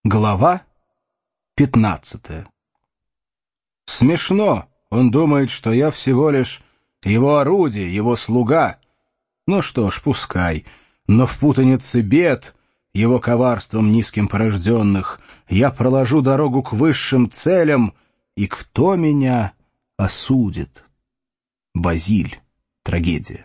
Глава 15. Смешно. Он думает, что я всего лишь его орудие, его слуга. Ну что ж, пускай. Но в путанице бед, его коварством низким порожденных, я проложу дорогу к высшим целям, и кто меня осудит? Базиль. Трагедия.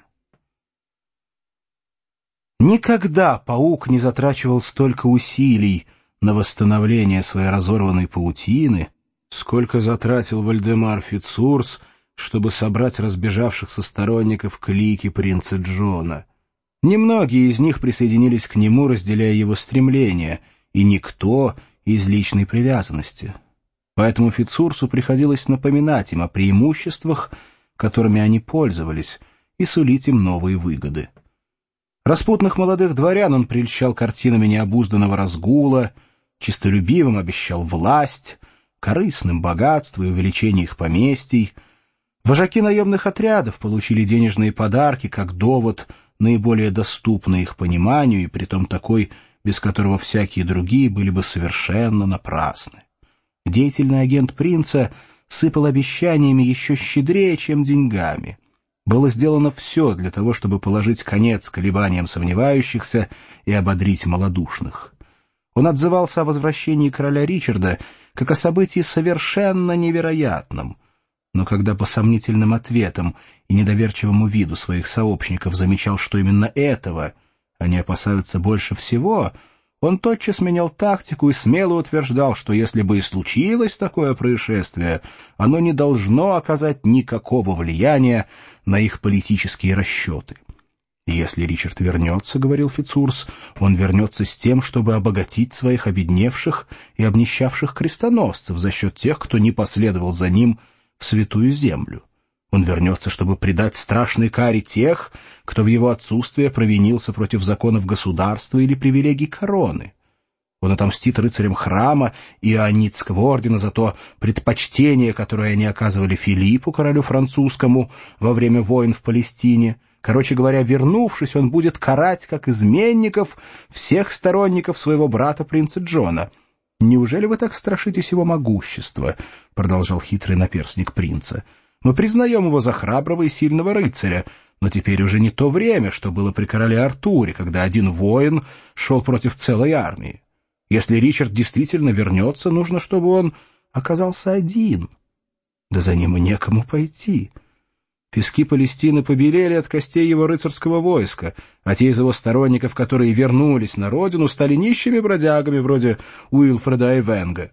Никогда паук не затрачивал столько усилий на восстановление своей разорванной паутины, сколько затратил Вальдемар Фицурс, чтобы собрать разбежавшихся сторонников клики принца Джона. Немногие из них присоединились к нему, разделяя его стремления, и никто из личной привязанности. Поэтому Фицурсу приходилось напоминать им о преимуществах, которыми они пользовались, и сулить им новые выгоды. Распутных молодых дворян он прельщал картинами необузданного разгула, честолюбивым обещал власть, корыстным богатство и увеличение их поместий. Вожаки наемных отрядов получили денежные подарки как довод, наиболее доступный их пониманию, и притом такой, без которого всякие другие были бы совершенно напрасны. Деятельный агент принца сыпал обещаниями еще щедрее, чем деньгами. Было сделано все для того, чтобы положить конец колебаниям сомневающихся и ободрить малодушных. Он отзывался о возвращении короля Ричарда как о событии совершенно невероятном. Но когда по сомнительным ответам и недоверчивому виду своих сообщников замечал, что именно этого они опасаются больше всего, он тотчас менял тактику и смело утверждал, что если бы и случилось такое происшествие, оно не должно оказать никакого влияния на их политические расчеты. «Если Ричард вернется, — говорил Фицурс, — он вернется с тем, чтобы обогатить своих обедневших и обнищавших крестоносцев за счет тех, кто не последовал за ним в святую землю. Он вернется, чтобы предать страшной каре тех, кто в его отсутствие провинился против законов государства или привилегий короны. Он отомстит рыцарям храма и Ионитского ордена за то предпочтение, которое они оказывали Филиппу, королю французскому, во время войн в Палестине. Короче говоря, вернувшись, он будет карать, как изменников, всех сторонников своего брата принца Джона. «Неужели вы так страшитесь его могущества?» — продолжал хитрый наперсник принца. «Мы признаем его за храброго и сильного рыцаря, но теперь уже не то время, что было при короле Артуре, когда один воин шел против целой армии. Если Ричард действительно вернется, нужно, чтобы он оказался один. Да за ним и некому пойти». Пески Палестины побелели от костей его рыцарского войска, а те из его сторонников, которые вернулись на родину, стали нищими бродягами вроде Уилфреда Эйвенга.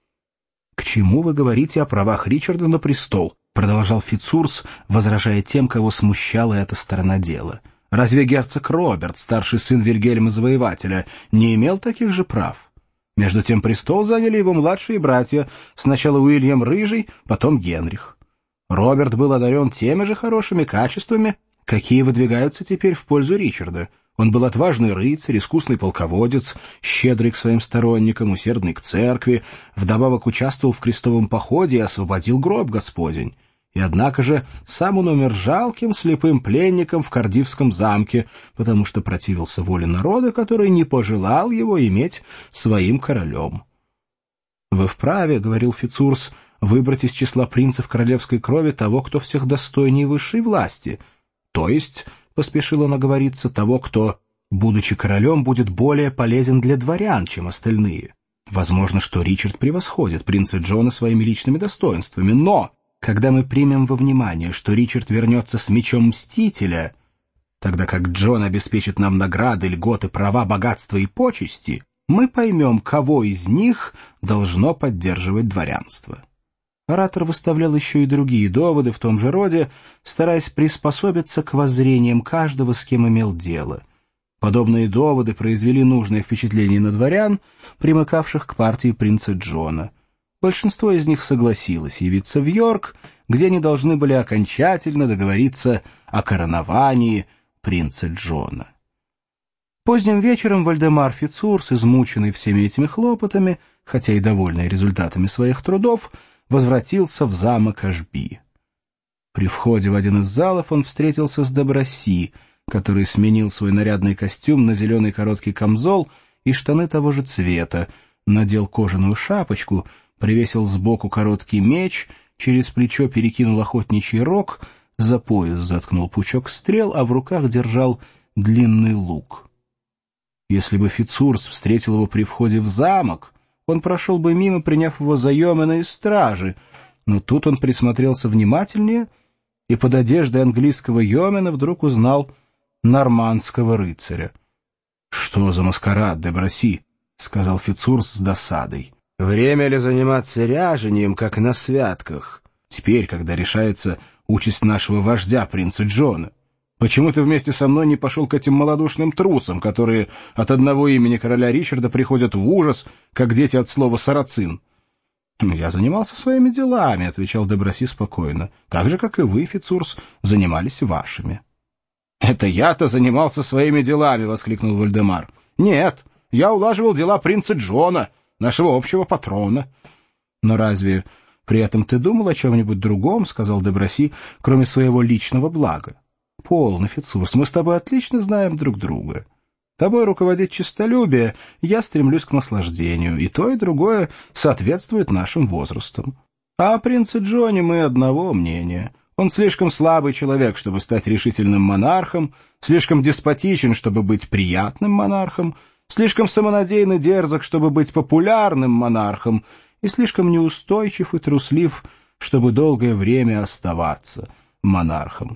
«К чему вы говорите о правах Ричарда на престол?» — продолжал Фицурс, возражая тем, кого смущала эта сторона дела. «Разве герцог Роберт, старший сын Вильгельма Завоевателя, не имел таких же прав? Между тем престол заняли его младшие братья, сначала Уильям Рыжий, потом Генрих. Роберт был одарен теми же хорошими качествами, какие выдвигаются теперь в пользу Ричарда. Он был отважный рыцарь, искусный полководец, щедрый к своим сторонникам, усердный к церкви, вдобавок участвовал в крестовом походе и освободил гроб Господень. И однако же сам он умер жалким, слепым пленником в Кардифском замке, потому что противился воле народа, который не пожелал его иметь своим королем. «Вы вправе, — говорил Фицурс, — выбрать из числа принцев королевской крови того, кто всех достойнее высшей власти, то есть, — поспешил он оговориться, — того, кто, будучи королем, будет более полезен для дворян, чем остальные. Возможно, что Ричард превосходит принца Джона своими личными достоинствами, но когда мы примем во внимание, что Ричард вернется с мечом Мстителя, тогда как Джон обеспечит нам награды, льготы, права, богатства и почести, мы поймем, кого из них должно поддерживать дворянство». Оратор выставлял еще и другие доводы в том же роде, стараясь приспособиться к воззрениям каждого, с кем имел дело. Подобные доводы произвели нужное впечатление на дворян, примыкавших к партии принца Джона. Большинство из них согласилось явиться в Йорк, где они должны были окончательно договориться о короновании принца Джона. Поздним вечером Вальдемар Фицурс, измученный всеми этими хлопотами, хотя и довольный результатами своих трудов, возвратился в замок Ашби. При входе в один из залов он встретился с Дебросси, который сменил свой нарядный костюм на зеленый короткий камзол и штаны того же цвета, надел кожаную шапочку, привесил сбоку короткий меч, через плечо перекинул охотничий рог, за пояс заткнул пучок стрел, а в руках держал длинный лук. Если бы Фицурс встретил его при входе в замок, он прошел бы мимо, приняв его за йомена из стражи, но тут он присмотрелся внимательнее и под одеждой английского йомена вдруг узнал нормандского рыцаря. — Что за маскарад, де Браси? — сказал Фицурс с досадой. — Время ли заниматься ряжением, как на святках, теперь, когда решается участь нашего вождя, принца Джона? Почему ты вместе со мной не пошел к этим малодушным трусам, которые от одного имени короля Ричарда приходят в ужас, как дети от слова «сарацин»? — Я занимался своими делами, — отвечал де Браси спокойно, — так же, как и вы, Фицурс, занимались вашими. — Это я-то занимался своими делами, — воскликнул Вальдемар. — Нет, я улаживал дела принца Джона, нашего общего патрона. — Но разве при этом ты думал о чем-нибудь другом, — сказал де Браси, — кроме своего личного блага? — Полно, Фицурс, мы с тобой отлично знаем друг друга. Тобой руководит честолюбие, я стремлюсь к наслаждению, и то, и другое соответствует нашим возрастам. А о принце Джоне мы одного мнения. Он слишком слабый человек, чтобы стать решительным монархом, слишком деспотичен, чтобы быть приятным монархом, слишком самонадеян и дерзок, чтобы быть популярным монархом, и слишком неустойчив и труслив, чтобы долгое время оставаться монархом.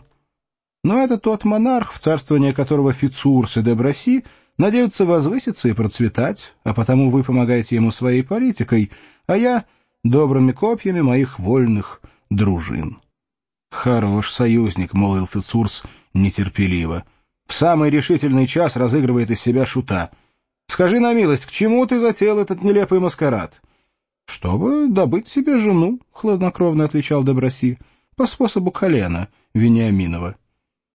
Но это тот монарх, в царствование которого Фицурс и де Браси надеются возвыситься и процветать, а потому вы помогаете ему своей политикой, а я — добрыми копьями моих вольных дружин. — Хорош союзник, — молвил Фицурс нетерпеливо. — В самый решительный час разыгрывает из себя шута. Скажи на милость, к чему ты затеял этот нелепый маскарад? — Чтобы добыть себе жену, — хладнокровно отвечал де Браси, — по способу колена Вениаминова.